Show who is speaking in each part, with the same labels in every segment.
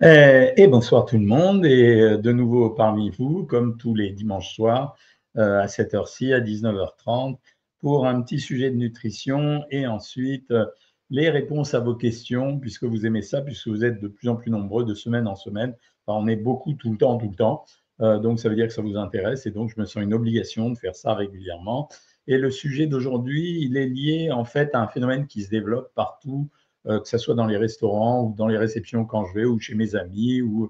Speaker 1: Et bonsoir tout le monde, et de nouveau parmi vous, comme tous les dimanches soirs, à cette heure-ci, à 19h30, pour un petit sujet de nutrition et ensuite les réponses à vos questions, puisque vous aimez ça, puisque vous êtes de plus en plus nombreux de semaine en semaine. Enfin, on est beaucoup tout le temps, tout le temps. Donc ça veut dire que ça vous intéresse, et donc je me sens une obligation de faire ça régulièrement. Et le sujet d'aujourd'hui, il est lié en fait à un phénomène qui se développe partout, que ce soit dans les restaurants ou dans les réceptions quand je vais, ou chez mes amis, ou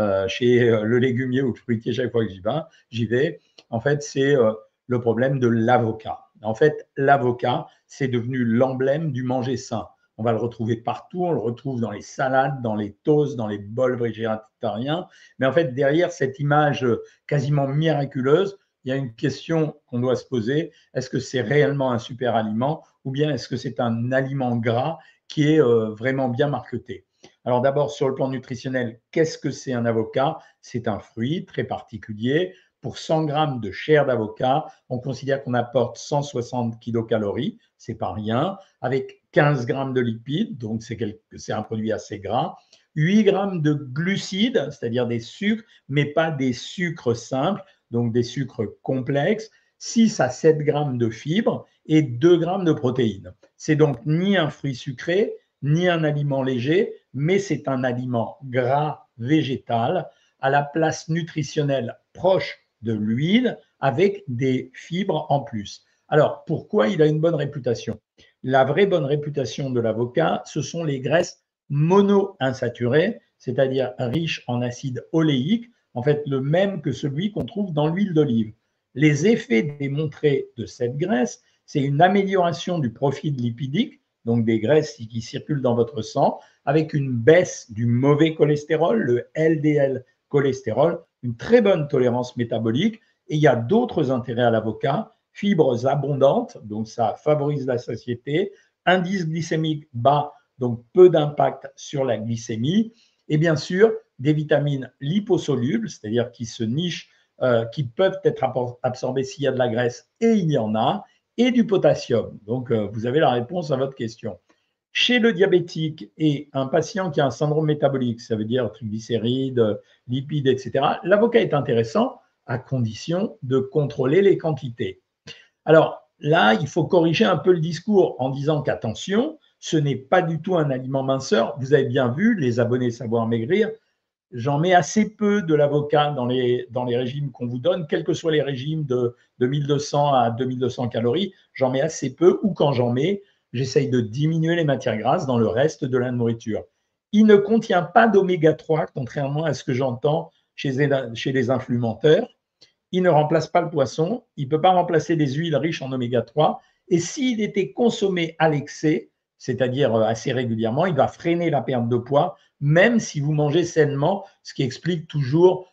Speaker 1: chez le légumier ou le fruitier chaque fois que j'y vais. En fait, c'est le problème de l'avocat. En fait, l'avocat, c'est devenu l'emblème du manger sain. On va le retrouver partout, on le retrouve dans les salades, dans les toasts, dans les bols végétariens. Mais en fait, derrière cette image quasiment miraculeuse, il y a une question qu'on doit se poser. Est-ce que c'est réellement un super aliment, ou bien est-ce que c'est un aliment gras qui est vraiment bien marqueté? Alors d'abord, sur le plan nutritionnel, qu'est-ce que c'est un avocat? C'est un fruit très particulier. Pour 100 grammes de chair d'avocat, on considère qu'on apporte 160 kilocalories, c'est pas rien, avec 15 grammes de lipides, donc c'est un produit assez gras, 8 grammes de glucides, c'est-à-dire des sucres, mais pas des sucres simples, donc des sucres complexes, 6 à 7 grammes de fibres et 2 grammes de protéines. C'est donc ni un fruit sucré, ni un aliment léger, mais c'est un aliment gras végétal à la place nutritionnelle proche de l'huile avec des fibres en plus. Alors, pourquoi il a une bonne réputation? La vraie bonne réputation de l'avocat, ce sont les graisses monoinsaturées, c'est-à-dire riches en acide oléique, en fait le même que celui qu'on trouve dans l'huile d'olive. Les effets démontrés de cette graisse, c'est une amélioration du profil lipidique, donc des graisses qui circulent dans votre sang, avec une baisse du mauvais cholestérol, le LDL cholestérol, une très bonne tolérance métabolique. Et il y a d'autres intérêts à l'avocat: fibres abondantes, donc ça favorise la satiété, indice glycémique bas, donc peu d'impact sur la glycémie, et bien sûr des vitamines liposolubles, c'est-à-dire qui se nichent, qui peuvent être absorbées s'il y a de la graisse, et il y en a, et du potassium. Donc vous avez la réponse à votre question. Chez le diabétique et un patient qui a un syndrome métabolique, ça veut dire triglycérides, lipides, etc., l'avocat est intéressant à condition de contrôler les quantités. Alors là, il faut corriger un peu le discours en disant qu'attention, ce n'est pas du tout un aliment minceur. Vous avez bien vu, les abonnés Savoir Maigrir, j'en mets assez peu de l'avocat dans les régimes qu'on vous donne, quels que soient les régimes de 1200 à 2200 calories, j'en mets assez peu, ou quand j'en mets, j'essaye de diminuer les matières grasses dans le reste de la nourriture. Il ne contient pas d'oméga 3, contrairement à ce que j'entends chez les influenceurs. Il ne remplace pas le poisson, il ne peut pas remplacer des huiles riches en oméga 3, et s'il était consommé à l'excès, c'est-à-dire assez régulièrement, il va freiner la perte de poids, même si vous mangez sainement, ce qui explique toujours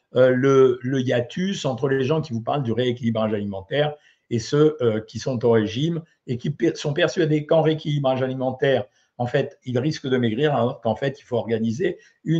Speaker 1: le hiatus entre les gens qui vous parlent du rééquilibrage alimentaire et ceux qui sont au régime et qui sont persuadés qu'en rééquilibrage alimentaire, en fait, ils risquent de maigrir, alors qu'en fait, il faut organiser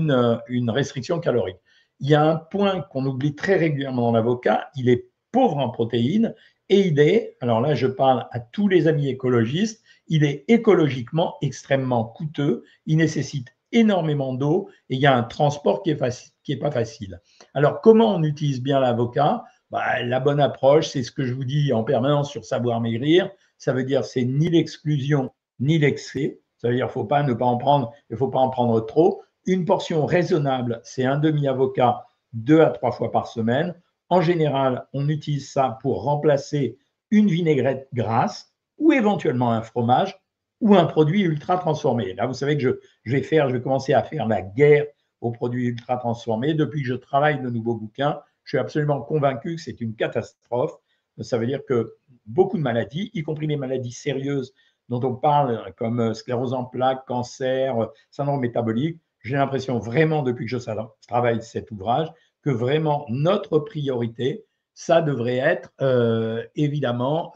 Speaker 1: une restriction calorique. Il y a un point qu'on oublie très régulièrement dans l'avocat: il est pauvre en protéines, et il est, alors là je parle à tous les amis écologistes, il est écologiquement extrêmement coûteux, il nécessite énormément d'eau, et il y a un transport qui est pas facile. Alors comment on utilise bien l'avocat? La bonne approche, c'est ce que je vous dis en permanence sur Savoir Maigrir, ça veut dire c'est ni l'exclusion ni l'excès, ça veut dire qu'il ne faut pas en prendre trop. Une portion raisonnable, c'est un demi-avocat 2 à 3 fois par semaine. En général, on utilise ça pour remplacer une vinaigrette grasse, ou éventuellement un fromage, ou un produit ultra transformé. Là, vous savez que je vais commencer à faire la guerre aux produits ultra transformés. Depuis que je travaille le nouveau bouquin, je suis absolument convaincu que c'est une catastrophe. Ça veut dire que beaucoup de maladies, y compris les maladies sérieuses dont on parle, comme sclérose en plaques, cancer, syndrome métabolique, j'ai l'impression vraiment, depuis que je travaille cet ouvrage, que vraiment notre priorité, ça devrait être évidemment,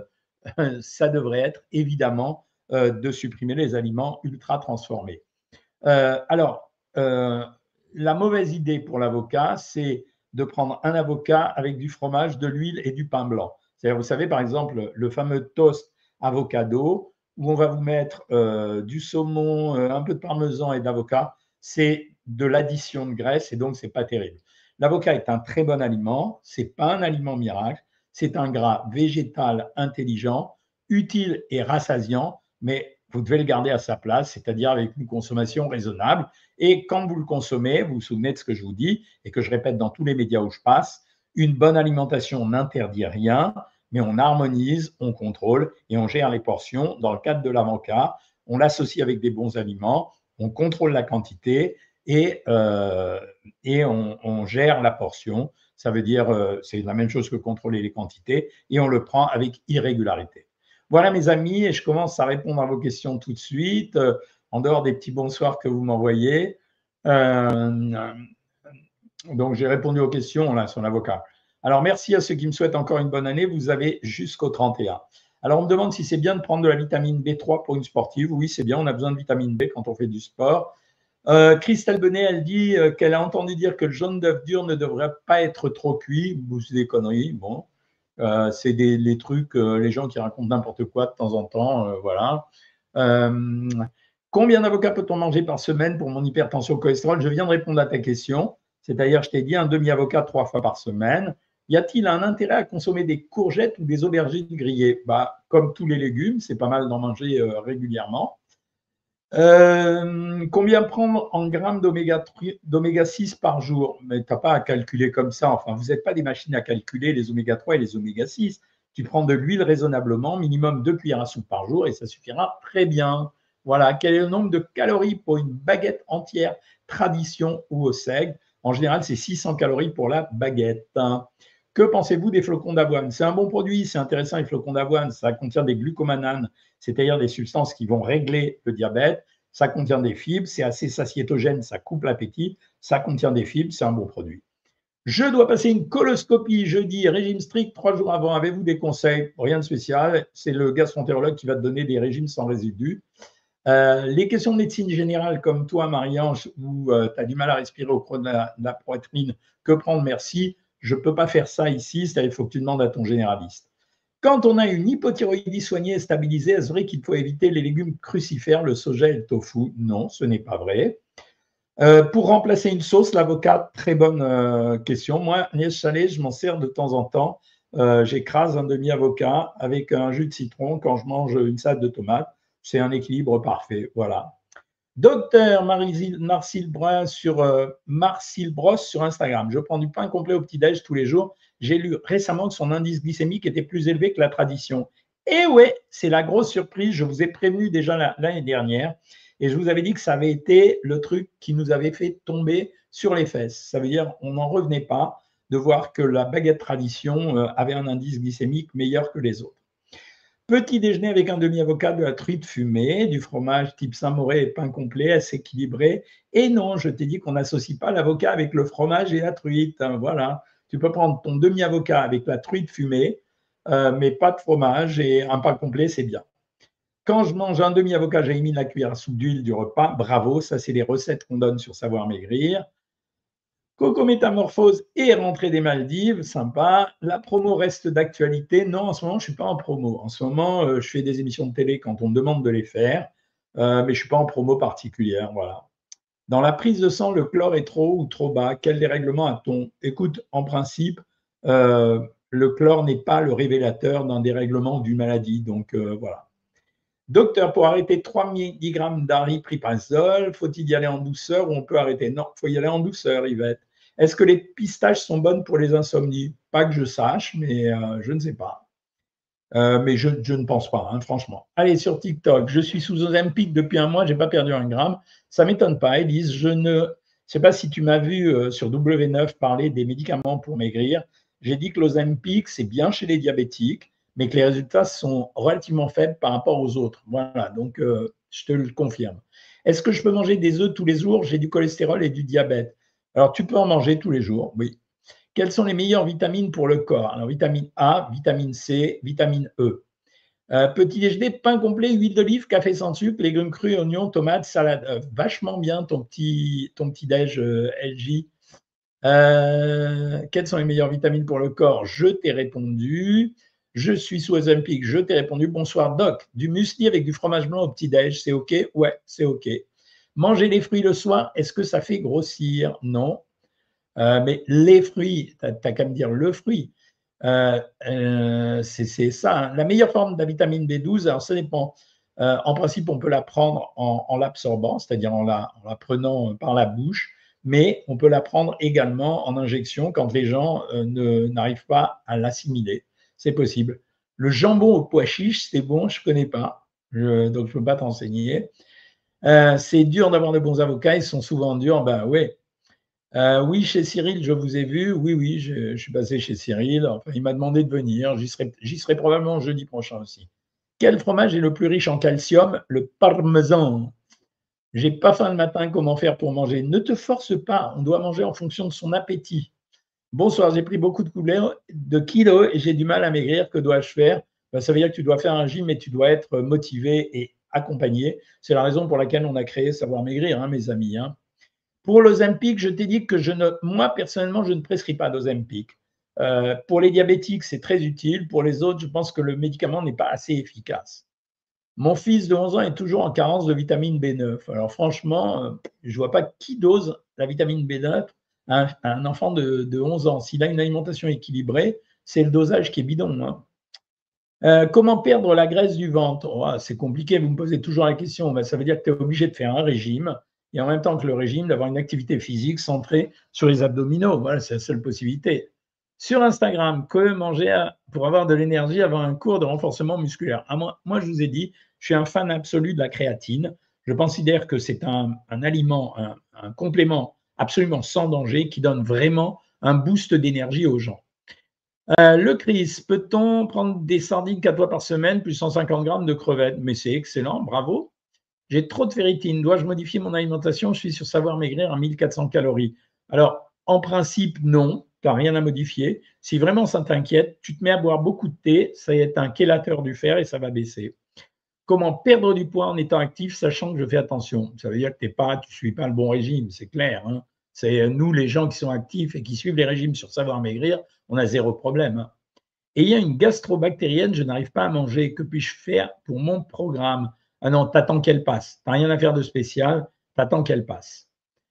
Speaker 1: de supprimer les aliments ultra transformés. Alors, la mauvaise idée pour l'avocat, c'est de prendre un avocat avec du fromage, de l'huile et du pain blanc. C'est-à-dire, vous savez, par exemple, le fameux toast avocado, où on va vous mettre du saumon, un peu de parmesan et d'avocat. c'est de l'addition de graisse et donc c'est pas terrible. L'avocat est un très bon aliment, c'est pas un aliment miracle, c'est un gras végétal intelligent, utile et rassasiant, mais vous devez le garder à sa place, c'est-à-dire avec une consommation raisonnable. Et quand vous le consommez, vous vous souvenez de ce que je vous dis et que je répète dans tous les médias où je passe, une bonne alimentation n'interdit rien, mais on harmonise, on contrôle et on gère les portions. Dans le cadre de l'avocat, on l'associe avec des bons aliments, on contrôle la quantité et on gère la portion. Ça veut dire, c'est la même chose que contrôler les quantités et on le prend avec irrégularité. Voilà mes amis, et je commence à répondre à vos questions tout de suite, en dehors des petits bonsoirs que vous m'envoyez. Donc j'ai répondu aux questions là sur l'avocat. Alors merci à ceux qui me souhaitent encore une bonne année, vous avez jusqu'au 31. Alors on me demande si c'est bien de prendre de la vitamine B3 pour une sportive. Oui, c'est bien, on a besoin de vitamine B quand on fait du sport. Christelle Benet, elle dit qu'elle a entendu dire que le jaune d'œuf dur ne devrait pas être trop cuit. C'est des conneries. Bon, c'est les trucs, les gens qui racontent n'importe quoi de temps en temps. Voilà. Combien d'avocats peut-on manger par semaine pour mon hypertension cholestérol? Je viens de répondre à ta question. C'est-à-dire, je t'ai dit un demi-avocat 3 fois par semaine. Y a-t-il un intérêt à consommer des courgettes ou des aubergines grillées? Comme tous les légumes, c'est pas mal d'en manger régulièrement. Combien prendre en grammes d'oméga 6 par jour? Mais tu n'as pas à calculer comme ça. Enfin, vous n'êtes pas des machines à calculer les oméga 3 et les oméga 6. Tu prends de l'huile raisonnablement, minimum 2 cuillères à soupe par jour et ça suffira très bien. Voilà. Quel est le nombre de calories pour une baguette entière, tradition ou au seigle? En général, c'est 600 calories pour la baguette. Que pensez-vous des flocons d'avoine? C'est un bon produit, c'est intéressant les flocons d'avoine. Ça contient des glucomananes, c'est-à-dire des substances qui vont régler le diabète. Ça contient des fibres, c'est assez satiétogène, ça coupe l'appétit. Ça contient des fibres, c'est un bon produit. Je dois passer une coloscopie jeudi, régime strict 3 jours avant. Avez-vous des conseils? Rien de spécial. C'est le gastroentérologue qui va te donner des régimes sans résidus. Les questions de médecine générale, comme toi, Marie-Ange, où tu as du mal à respirer au creux de la poitrine, que prendre? Merci. Je ne peux pas faire ça ici, il faut que tu demandes à ton généraliste. Quand on a une hypothyroïdie soignée et stabilisée, est-ce vrai qu'il faut éviter les légumes crucifères, le soja et le tofu? Non, ce n'est pas vrai. Pour remplacer une sauce, l'avocat, très bonne question. Moi, Agnès Chalet, je m'en sers de temps en temps. J'écrase un demi-avocat avec un jus de citron quand je mange une salade de tomates. C'est un équilibre parfait. Voilà. Docteur Marcille Brosse sur Instagram. Je prends du pain complet au petit-déj tous les jours. J'ai lu récemment que son indice glycémique était plus élevé que la tradition. Et ouais, c'est la grosse surprise. Je vous ai prévenu déjà l'année dernière et je vous avais dit que ça avait été le truc qui nous avait fait tomber sur les fesses. Ça veut dire qu'on n'en revenait pas de voir que la baguette tradition avait un indice glycémique meilleur que les autres. Petit déjeuner avec un demi-avocat, de la truite fumée, du fromage type Saint-Mauré et pain complet, assez équilibré. Et non, je t'ai dit qu'on n'associe pas l'avocat avec le fromage et la truite. Voilà. Tu peux prendre ton demi-avocat avec la truite fumée, mais pas de fromage et un pain complet, c'est bien. Quand je mange un demi-avocat, j'ai mis la cuillère à soupe d'huile du repas. Bravo, ça, c'est les recettes qu'on donne sur Savoir Maigrir. Coco Métamorphose et rentrée des Maldives, sympa. La promo reste d'actualité. Non, en ce moment, je ne suis pas en promo. En ce moment, je fais des émissions de télé quand on me demande de les faire, mais je ne suis pas en promo particulière. Voilà. Dans la prise de sang, le chlore est trop haut ou trop bas? Quel dérèglement a-t-on? Écoute, en principe, le chlore n'est pas le révélateur d'un dérèglement ou d'une maladie. Donc, voilà. Docteur, pour arrêter 3 mg d'aripiprazole, faut-il y aller en douceur ou on peut arrêter? Non, il faut y aller en douceur, Yvette. Est-ce que les pistaches sont bonnes pour les insomnies? Pas que je sache, mais je ne sais pas. Mais je ne pense pas, hein, franchement. Allez, sur TikTok, je suis sous Ozempic depuis un mois, je n'ai pas perdu un gramme. Ça ne m'étonne pas, Elise. Je ne sais pas si tu m'as vu sur W9 parler des médicaments pour maigrir. J'ai dit que l'Ozempic, c'est bien chez les diabétiques, mais que les résultats sont relativement faibles par rapport aux autres. Voilà, donc je te le confirme. Est-ce que je peux manger des œufs tous les jours? J'ai du cholestérol et du diabète. Alors, tu peux en manger tous les jours, oui. Quelles sont les meilleures vitamines pour le corps? Alors, vitamine A, vitamine C, vitamine E. Petit déjeuner, pain complet, huile d'olive, café sans sucre, légumes crus, oignons, tomates, salade. Vachement bien ton petit déj LJ. Quelles sont les meilleures vitamines pour le corps? Je t'ai répondu. Je suis sous Ozempic, je t'ai répondu. Bonsoir Doc. Du muesli avec du fromage blanc au petit-déj, c'est OK? Ouais, c'est OK. Manger des fruits le soir, est-ce que ça fait grossir? Non. Mais les fruits, tu as qu'à me dire le fruit. C'est ça, hein. La meilleure forme de la vitamine B12, alors ça dépend. En principe, on peut la prendre en l'absorbant, c'est-à-dire en la prenant par la bouche, mais on peut la prendre également en injection quand les gens n'arrivent pas à l'assimiler. C'est possible. Le jambon au pois chiche, c'est bon, je ne connais pas, donc je ne peux pas t'enseigner. C'est dur d'avoir de bons avocats, ils sont souvent durs, ben oui. Oui, chez Cyril, je vous ai vu. Oui, oui, je suis passé chez Cyril. Enfin, il m'a demandé de venir. J'y serai probablement jeudi prochain aussi. Quel fromage est le plus riche en calcium? Le parmesan. J'ai pas faim le matin, comment faire pour manger? Ne te force pas, on doit manger en fonction de son appétit. Bonsoir, j'ai pris beaucoup de kilos et j'ai du mal à maigrir. Que dois-je faire? Ben, ça veut dire que tu dois faire un gym et tu dois être motivé et accompagné. C'est la raison pour laquelle on a créé Savoir Maigrir, hein, mes amis, hein. Pour l'Ozempic, je t'ai dit que moi, personnellement, je ne prescris pas d'Ozempic. Pour les diabétiques, c'est très utile. Pour les autres, je pense que le médicament n'est pas assez efficace. Mon fils de 11 ans est toujours en carence de vitamine B9. Alors franchement, je ne vois pas qui dose la vitamine B9 à un enfant de 11 ans. S'il a une alimentation équilibrée, c'est le dosage qui est bidon, hein. Comment perdre la graisse du ventre? Oh, c'est compliqué, vous me posez toujours la question. Ben, ça veut dire que tu es obligé de faire un régime et en même temps que le régime, d'avoir une activité physique centrée sur les abdominaux. Voilà, c'est la seule possibilité. Sur Instagram, que manger pour avoir de l'énergie avant un cours de renforcement musculaire? Moi, je vous ai dit, je suis un fan absolu de la créatine. Je considère que c'est un aliment, un complément absolument sans danger qui donne vraiment un boost d'énergie aux gens. Le Chris, peut-on prendre des sardines 4 fois par semaine plus 150 grammes de crevettes? Mais c'est excellent, bravo. J'ai trop de ferritine. Dois-je modifier mon alimentation? Je suis sur Savoir Maigrir à 1400 calories. Alors, en principe, non, tu n'as rien à modifier. Si vraiment ça t'inquiète, tu te mets à boire beaucoup de thé, ça est un chélateur du fer et ça va baisser. Comment perdre du poids en étant actif, sachant que je fais attention? Ça veut dire que tu ne suis pas le bon régime, c'est clair, hein. C'est nous, les gens qui sont actifs et qui suivent les régimes sur Savoir Maigrir, on a zéro problème, hein. Ayant une gastrobactérienne, je n'arrive pas à manger. Que puis-je faire pour mon programme? Ah non, t'attends qu'elle passe. T'as rien à faire de spécial, t'attends qu'elle passe.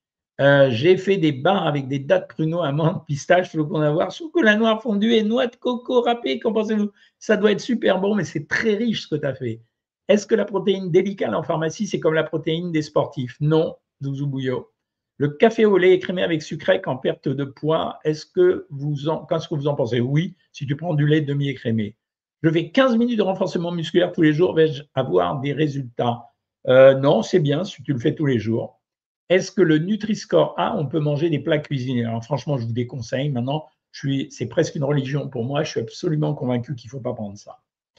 Speaker 1: J'ai fait des bars avec des dattes pruneaux, amandes, pistaches, flocons d'avoine, chocolat noir fondu et noix de coco râpée. Qu'en pensez-vous? Ça doit être super bon, mais c'est très riche ce que tu as fait. Est-ce que la protéine délicale en pharmacie, c'est comme la protéine des sportifs? Non, Douzou Bouillot. Le café au lait écrémé avec sucré en perte de poids, qu'est-ce que vous en pensez? Oui, si tu prends du lait demi-écrémé. Je fais 15 minutes de renforcement musculaire tous les jours, vais-je avoir des résultats? Non, c'est bien si tu le fais tous les jours. Est-ce que le Nutri-Score A, on peut manger des plats cuisinés? Alors franchement, je vous déconseille. Maintenant, c'est presque une religion pour moi. Je suis absolument convaincu qu'il ne faut pas prendre ça.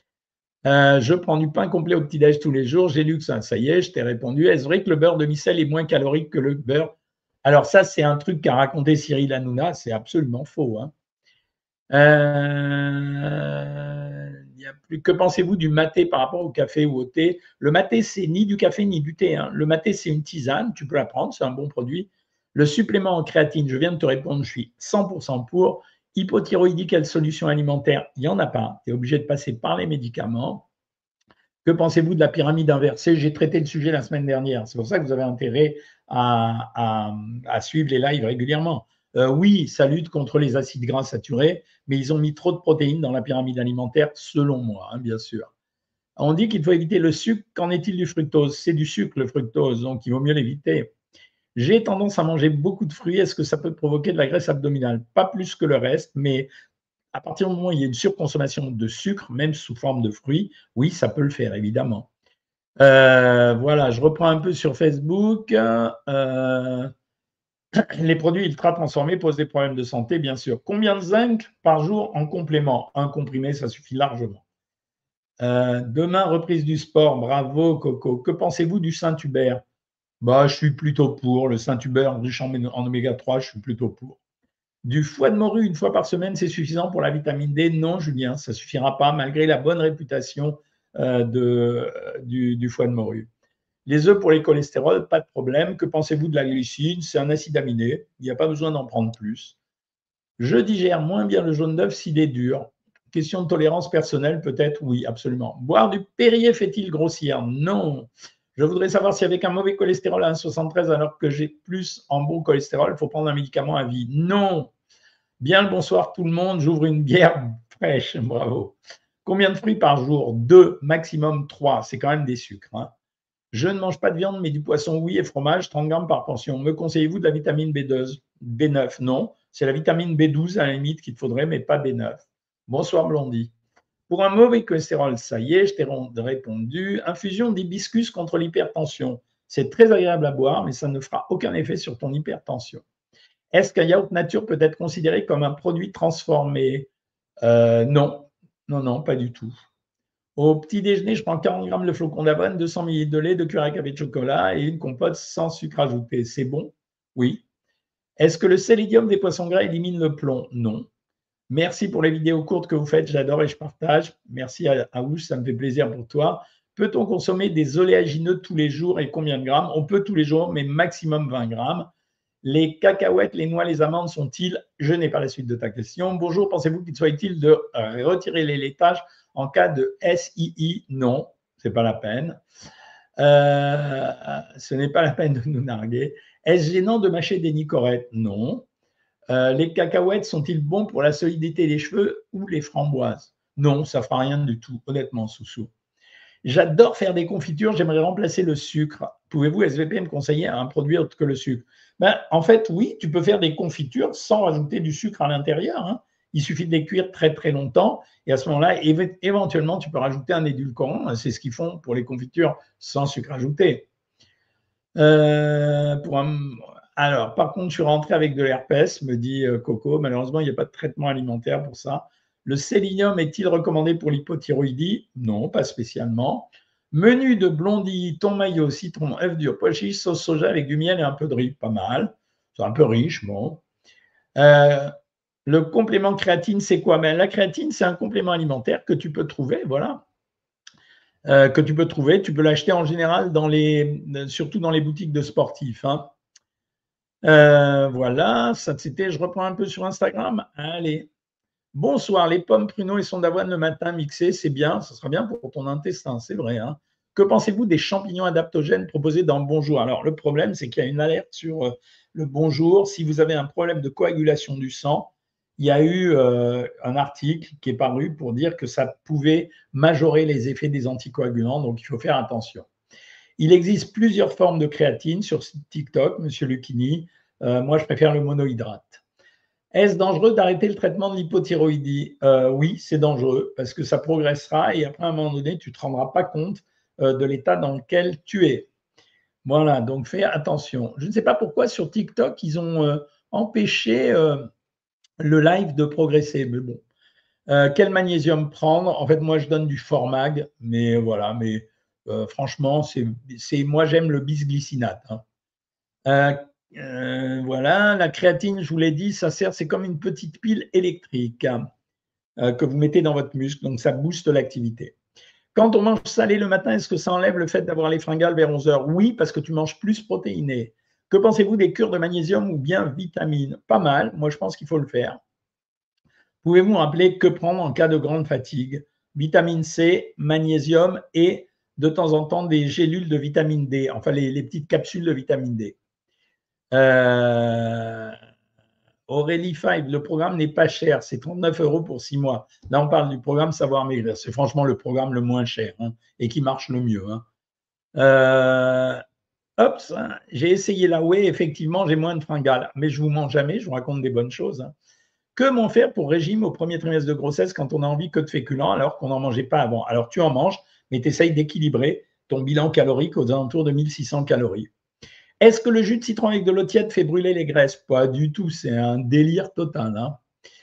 Speaker 1: Je prends du pain complet au petit-déj tous les jours. J'ai lu que ça y est, je t'ai répondu. Est-ce vrai que le beurre demi-sel est moins calorique que le beurre? Alors ça, c'est un truc qu'a raconté Cyril Hanouna. C'est absolument faux, hein. Que pensez-vous du maté par rapport au café ou au thé? Le maté, c'est ni du café ni du thé, hein. Le maté, c'est une tisane, tu peux la prendre, c'est un bon produit. Le supplément en créatine, je viens de te répondre, je suis 100% pour. Hypothyroïdie, quelle solution alimentaire? Il n'y en a pas. Tu es obligé de passer par les médicaments. Que pensez-vous de la pyramide inversée? J'ai traité le sujet la semaine dernière. C'est pour ça que vous avez intérêt à suivre les lives régulièrement. Oui, ça lutte contre les acides gras saturés, mais ils ont mis trop de protéines dans la pyramide alimentaire, selon moi, hein, bien sûr. On dit qu'il faut éviter le sucre. Qu'en est-il du fructose? C'est du sucre, le fructose, donc il vaut mieux l'éviter. J'ai tendance à manger beaucoup de fruits. Est-ce que ça peut provoquer de la graisse abdominale? Pas plus que le reste, mais à partir du moment où il y a une surconsommation de sucre, même sous forme de fruits, oui, ça peut le faire, évidemment. Voilà, je reprends un peu sur Facebook. Les produits ultra transformés posent des problèmes de santé, bien sûr. Combien de zinc par jour en complément? Un comprimé, ça suffit largement. Demain, reprise du sport. Bravo, Coco. Que pensez-vous du Saint-Hubert? Bah, je suis plutôt pour. Le Saint-Hubert riche en oméga 3, je suis plutôt pour. Du foie de morue une fois par semaine, c'est suffisant pour la vitamine D? Non, Julien, ça ne suffira pas, malgré la bonne réputation du foie de morue. Les œufs pour les cholestérols, pas de problème. Que pensez-vous de la glycine? C'est un acide aminé, il n'y a pas besoin d'en prendre plus. Je digère moins bien le jaune d'œuf s'il est dur. Question de tolérance personnelle, peut-être? Oui, absolument. Boire du Perrier fait-il grossir? Non. Je voudrais savoir si avec un mauvais cholestérol à 1,73 alors que j'ai plus en bon cholestérol, il faut prendre un médicament à vie. Non. Bien le bonsoir tout le monde, j'ouvre une bière fraîche, bravo. Combien de fruits par jour? 2, maximum 3, c'est quand même des sucres. Hein. Je ne mange pas de viande, mais du poisson, oui, et fromage, 30 grammes par portion. Me conseillez-vous de la vitamine B12, B9? Non, c'est la vitamine B12 à la limite qu'il te faudrait, mais pas B9. Bonsoir Blondie. Pour un mauvais cholestérol, ça y est, je t'ai répondu. Infusion d'hibiscus contre l'hypertension. C'est très agréable à boire, mais ça ne fera aucun effet sur ton hypertension. Est-ce qu'un yaourt nature peut être considéré comme un produit transformé? Non, non, non, pas du tout. Au petit déjeuner, je prends 40 grammes de flocons d'avoine, 200 ml de lait, 2 cuillères à café de chocolat et une compote sans sucre ajouté. C'est bon? Oui. Est-ce que le sélénium des poissons gras élimine le plomb? Non. Merci pour les vidéos courtes que vous faites, j'adore et je partage. Merci à Aouche, ça me fait plaisir pour toi. Peut-on consommer des oléagineux tous les jours et combien de grammes? On peut tous les jours, mais maximum 20 grammes. Les cacahuètes, les noix, les amandes sont-ils? Je n'ai pas la suite de ta question. Bonjour, pensez-vous qu'il soit utile de retirer les laitages en cas de SII? Non, ce n'est pas la peine. Ce n'est pas la peine de nous narguer. Est-ce gênant de mâcher des nicorettes? Non. Les cacahuètes sont-ils bons pour la solidité des cheveux ou les framboises? Non, ça ne fera rien du tout, honnêtement, Soussou. J'adore faire des confitures, j'aimerais remplacer le sucre. Pouvez-vous, SVP, me conseiller un produit autre que le sucre? En fait, oui, tu peux faire des confitures sans rajouter du sucre à l'intérieur. Hein. Il suffit de les cuire très très longtemps et à ce moment-là, éventuellement, tu peux rajouter un édulcorant. C'est ce qu'ils font pour les confitures sans sucre ajouté. Alors, par contre, je suis rentré avec de l'herpès, me dit Coco. Malheureusement, il n'y a pas de traitement alimentaire pour ça. Le sélénium est-il recommandé pour l'hypothyroïdie? Non, pas spécialement. Menu de blondie, thon maillot, citron, œuf dur, pois chiche, sauce soja avec du miel et un peu de riz. Pas mal. C'est un peu riche, bon. Le complément créatine, c'est quoi? La créatine, c'est un complément alimentaire que tu peux trouver, voilà. Tu peux l'acheter en général surtout dans les boutiques de sportifs. Hein. Voilà, ça c'était, je reprends un peu sur Instagram. Allez. Bonsoir, les pommes, pruneaux et son d'avoine le matin mixés, c'est bien, ça sera bien pour ton intestin, c'est vrai. Hein. Que pensez-vous des champignons adaptogènes proposés dans Bonjour? Alors, le problème, c'est qu'il y a une alerte sur le Bonjour. Si vous avez un problème de coagulation du sang, il y a eu un article qui est paru pour dire que ça pouvait majorer les effets des anticoagulants, donc il faut faire attention. Il existe plusieurs formes de créatine sur TikTok, Monsieur Lucchini. Moi, je préfère le monohydrate. Est-ce dangereux d'arrêter le traitement de l'hypothyroïdie? Oui, c'est dangereux parce que ça progressera et après, à un moment donné, tu ne te rendras pas compte de l'état dans lequel tu es. Voilà, donc fais attention. Je ne sais pas pourquoi sur TikTok, ils ont empêché le live de progresser, mais bon. Quel magnésium prendre? En fait, moi, je donne du Formag, mais voilà, mais franchement, moi, j'aime le bisglycinate. Hein. Voilà, la créatine, je vous l'ai dit, ça sert, c'est comme une petite pile électrique hein, que vous mettez dans votre muscle, donc ça booste l'activité. Quand on mange salé le matin, est-ce que ça enlève le fait d'avoir les fringales vers 11 heures? Oui, parce que tu manges plus protéiné. Que pensez-vous des cures de magnésium ou bien vitamines? Pas mal, moi je pense qu'il faut le faire. Pouvez-vous me rappeler que prendre en cas de grande fatigue? Vitamine C, magnésium et de temps en temps des gélules de vitamine D, enfin les petites capsules de vitamine D. Aurélie Five, le programme n'est pas cher, c'est 39 € pour 6 mois. Là, on parle du programme Savoir Maigrir. C'est franchement le programme le moins cher hein, et qui marche le mieux. Hein. J'ai essayé la whey, effectivement, j'ai moins de fringales, mais je ne vous mens jamais, je vous raconte des bonnes choses. Hein. Que m'en faire pour régime au premier trimestre de grossesse quand on n'a envie que de féculents alors qu'on n'en mangeait pas avant? Alors, tu en manges, mais tu essayes d'équilibrer ton bilan calorique aux alentours de 1600 calories. Est-ce que le jus de citron avec de l'eau tiède fait brûler les graisses? Pas du tout, c'est un délire total. Hein.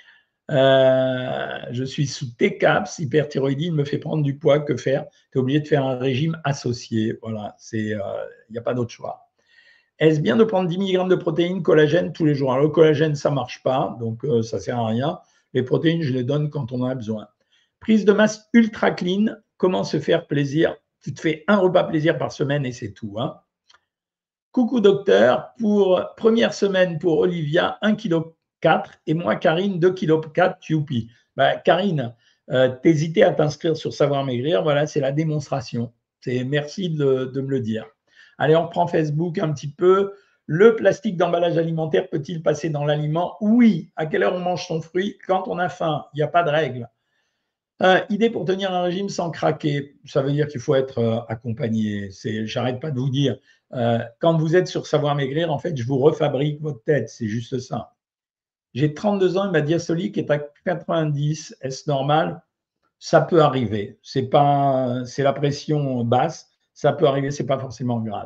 Speaker 1: Je suis sous TCAPS, hyperthyroïdie, il me fait prendre du poids, que faire? Tu es obligé de faire un régime associé. Voilà, il n'y a pas d'autre choix. Est-ce bien de prendre 10 mg de protéines, collagène tous les jours? Alors, le collagène, ça ne marche pas, donc ça ne sert à rien. Les protéines, je les donne quand on en a besoin. Prise de masse ultra clean, comment se faire plaisir? Tu te fais un repas plaisir par semaine et c'est tout. Hein. Coucou docteur, pour première semaine pour Olivia, 1,4 kg et moi Karine, 2,4 kg, youpi. Karine, t'hésitais à t'inscrire sur Savoir Maigrir, voilà, c'est la démonstration. Merci de me le dire. Allez, on reprend Facebook un petit peu. Le plastique d'emballage alimentaire peut-il passer dans l'aliment? Oui. À quelle heure on mange son fruit? Quand on a faim. Il n'y a pas de règle. Idée pour tenir un régime sans craquer. Ça veut dire qu'il faut être accompagné. J'arrête pas de vous dire. Quand vous êtes sur Savoir Maigrir, en fait, je vous refabrique votre tête. C'est juste ça. J'ai 32 ans et ma diastolique est à 90. Est-ce normal? Ça peut arriver. C'est la pression basse. Ça peut arriver, c'est pas forcément grave.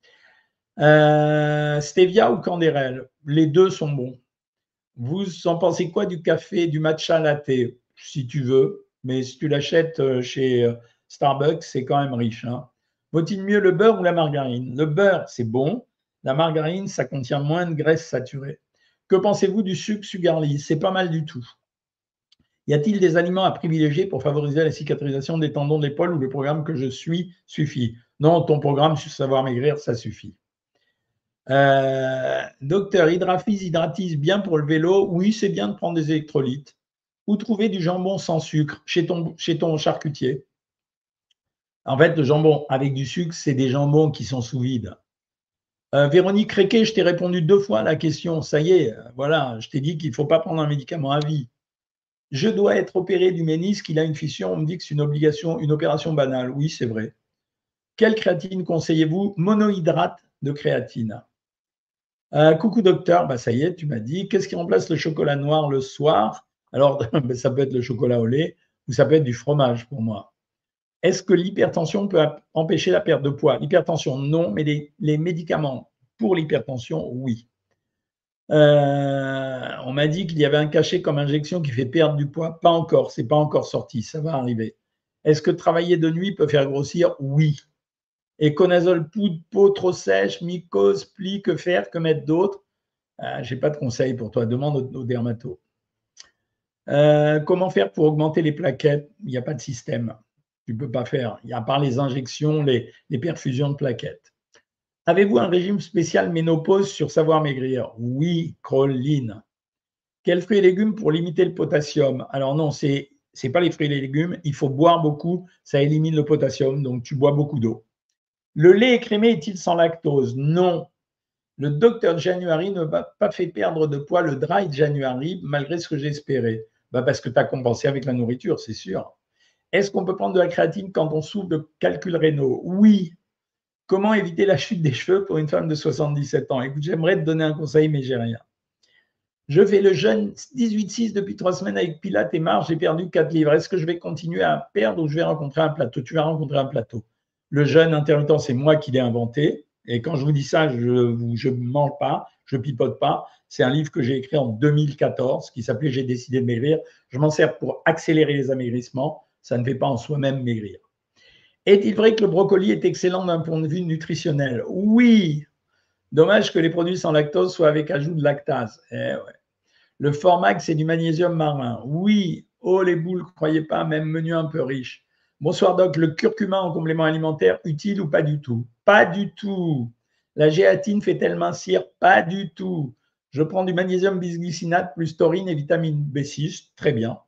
Speaker 1: Stevia ou Candérel? Les deux sont bons. Vous en pensez quoi du café, du matcha latte? Si tu veux, mais si tu l'achètes chez Starbucks, c'est quand même riche, hein. Vaut-il mieux le beurre ou la margarine? Le beurre, c'est bon. La margarine, ça contient moins de graisse saturée. Que pensez-vous du sucre Sugarly? C'est pas mal du tout. Y a-t-il des aliments à privilégier pour favoriser la cicatrisation des tendons de l'épaule ou le programme que je suis suffit? Non, ton programme sur Savoir Maigrir, ça suffit. Docteur, Hydrafis, Hydratis, bien pour le vélo? Oui, c'est bien de prendre des électrolytes. Ou trouver du jambon sans sucre chez ton charcutier. En fait, le jambon avec du sucre, c'est des jambons qui sont sous vide. Véronique Réquet, je t'ai répondu 2 fois à la question. Ça y est, voilà, je t'ai dit qu'il ne faut pas prendre un médicament à vie. Je dois être opéré du ménisque, il a une fission, on me dit que c'est une opération banale. Oui, c'est vrai. Quelle créatine conseillez-vous? Monohydrate de créatine. Coucou docteur, ça y est, tu m'as dit. Qu'est-ce qui remplace le chocolat noir le soir? Alors, ça peut être le chocolat au lait ou ça peut être du fromage pour moi. Est-ce que l'hypertension peut empêcher la perte de poids? L'hypertension, non, mais les médicaments pour l'hypertension, oui. On m'a dit qu'il y avait un cachet comme injection qui fait perdre du poids. Pas encore, c'est pas encore sorti, ça va arriver. Est-ce que travailler de nuit peut faire grossir? Oui. Éconazole poudre, peau trop sèche, mycose, pli, que faire, que mettre d'autre? Je n'ai pas de conseils pour toi, demande au dermato. Comment faire pour augmenter les plaquettes? Il n'y a pas de système. Tu ne peux pas faire, à part les injections, les perfusions de plaquettes. Avez-vous un régime spécial ménopause sur Savoir Maigrir? Oui, Crolline. Quels fruits et légumes pour limiter le potassium? Alors non, c'est pas les fruits et les légumes. Il faut boire beaucoup, ça élimine le potassium, donc tu bois beaucoup d'eau. Le lait écrémé est-il sans lactose? Non. Le docteur January ne m'a pas fait perdre de poids le dry January, malgré ce que j'espérais. Parce que tu as compensé avec la nourriture, c'est sûr. Est-ce qu'on peut prendre de la créatine quand on souffre de calculs rénaux? Oui. Comment éviter la chute des cheveux pour une femme de 77 ans? Écoute, j'aimerais te donner un conseil, mais j'ai rien. Je fais le jeûne 18-6 depuis 3 semaines avec Pilates et marche, j'ai perdu 4 livres. Est-ce que je vais continuer à perdre ou je vais rencontrer un plateau? Tu vas rencontrer un plateau. Le jeûne intermittent, c'est moi qui l'ai inventé. Et quand je vous dis ça, je ne mange pas, je ne pipote pas. C'est un livre que j'ai écrit en 2014 qui s'appelait J'ai décidé de maigrir. Je m'en sers pour accélérer les amaigrissements. Ça ne fait pas en soi-même maigrir. Est-il vrai que le brocoli est excellent d'un point de vue nutritionnel? Oui. Dommage que les produits sans lactose soient avec ajout de lactase. Ouais. Le Formac, c'est du magnésium marin. Oui. Oh les boules, croyez pas, même menu un peu riche. Bonsoir Doc, le curcuma en complément alimentaire, utile ou pas du tout? Pas du tout. La gélatine fait-elle mincir? Pas du tout. Je prends du magnésium bisglycinate plus taurine et vitamine B6, très bien.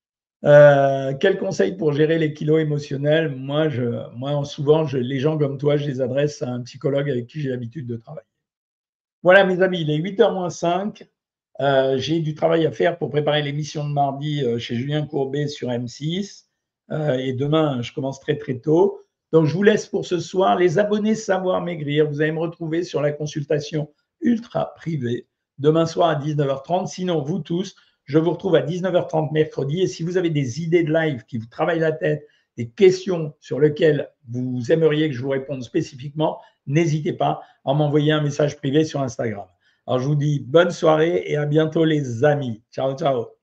Speaker 1: Quel conseil pour gérer les kilos émotionnels? Moi, souvent, les gens comme toi, je les adresse à un psychologue avec qui j'ai l'habitude de travailler. Voilà mes amis, il est 8h moins 5. J'ai du travail à faire pour préparer l'émission de mardi chez Julien Courbet sur M6. Et demain, je commence très très tôt. Donc, je vous laisse pour ce soir. Les abonnés Savoir Maigrir, vous allez me retrouver sur la consultation ultra privée demain soir à 19h30. Sinon, vous tous, je vous retrouve à 19h30 mercredi. Et si vous avez des idées de live qui vous travaillent la tête, des questions sur lesquelles vous aimeriez que je vous réponde spécifiquement, n'hésitez pas à m'envoyer un message privé sur Instagram. Alors, je vous dis bonne soirée et à bientôt les amis. Ciao, ciao.